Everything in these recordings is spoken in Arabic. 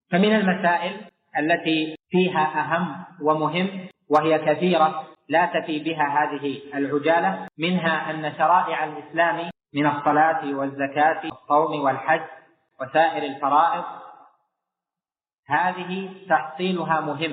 فمن المسائل التي فيها أهم ومهم وهي كثيرة لا تفي بها هذه العجالة، منها أن شرائع الإسلام من الصلاة والزكاة والصوم والحج وسائر الفرائض هذه تحصيلها مهم،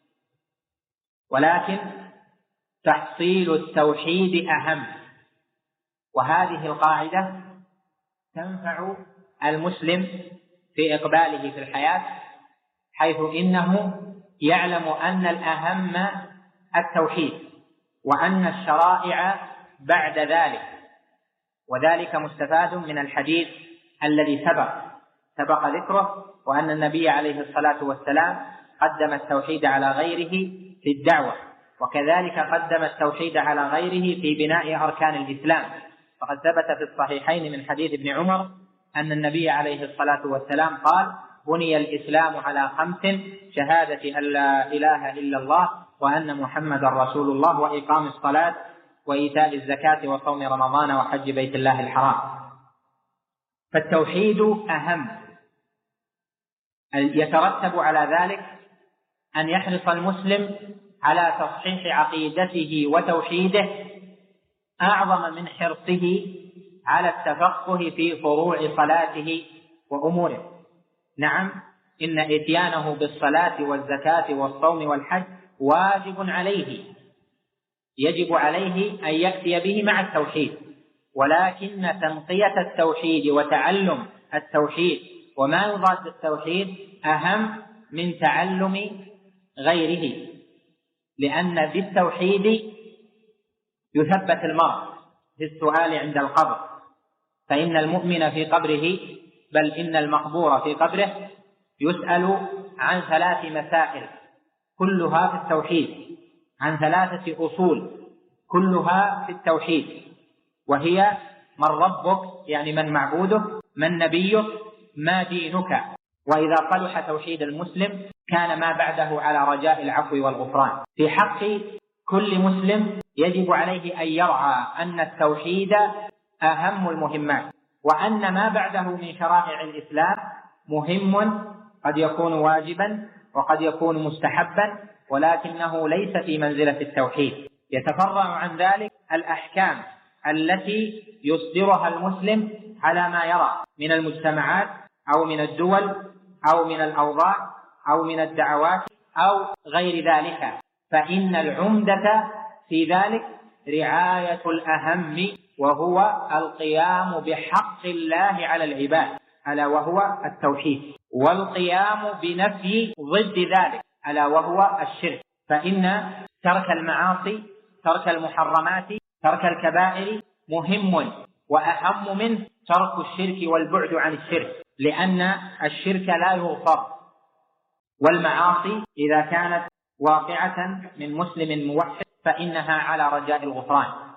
ولكن تحصيل التوحيد أهم. وهذه القاعدة تنفع المسلم في إقباله في الحياة، حيث إنه يعلم أن الأهم التوحيد وأن الشرائع بعد ذلك، وذلك مستفاد من الحديث الذي سبق ذكره، وأن النبي عليه الصلاة والسلام قدم التوحيد على غيره في الدعوة، وكذلك قدم التوحيد على غيره في بناء أركان الإسلام. فقد ثبت في الصحيحين من حديث ابن عمر أن النبي عليه الصلاة والسلام قال: بني الإسلام على 5: شهادة أن لا إله إلا الله وأن محمد رسول الله وإقام الصلاة وإيتاء الزكاة وصوم رمضان وحج بيت الله الحرام. فالتوحيد أهم. يترتب على ذلك أن يحرص المسلم على تصحيح عقيدته وتوحيده أعظم من حرصه على التفقه في فروع صلاته وأموره. نعم، إن إتيانه بالصلاة والزكاة والصوم والحج واجب عليه، يجب عليه أن يأتي به مع التوحيد، ولكن تنقية التوحيد وتعلم التوحيد وما يضاد التوحيد أهم من تعلم غيره، لأن بالتوحيد يثبت المرء في السؤال عند القبر، فإن المؤمن في قبره، بل إن المقبور في قبره يسأل عن 3 مسائل كلها في التوحيد، عن 3 أصول كلها في التوحيد، وهي: من ربك، يعني من معبودك، من نبيك، ما دينك. وإذا صلح توحيد المسلم كان ما بعده على رجاء العفو والغفران. في حق كل مسلم يجب عليه أن يرعى أن التوحيد أهم المهمات، وأن ما بعده من شرائع الإسلام مهم، قد يكون واجبا وقد يكون مستحبا، ولكنه ليس في منزلة التوحيد. يتفرع عن ذلك الأحكام التي يصدرها المسلم على ما يرى من المجتمعات أو من الدول أو من الأوضاع أو من الدعوات أو غير ذلك، فإن العمدة في ذلك رعاية الأهم، وهو القيام بحق الله على العباد، ألا وهو التوحيد، والقيام بنفي ضد ذلك، ألا وهو الشرك. فإن ترك المعاصي، ترك المحرمات، ترك الكبائر مهم، وأهم منه ترك الشرك والبعد عن الشرك، لأن الشرك لا يغفر، والمعاصي إذا كانت واقعة من مسلم موحد فإنها على رجاء الغفران.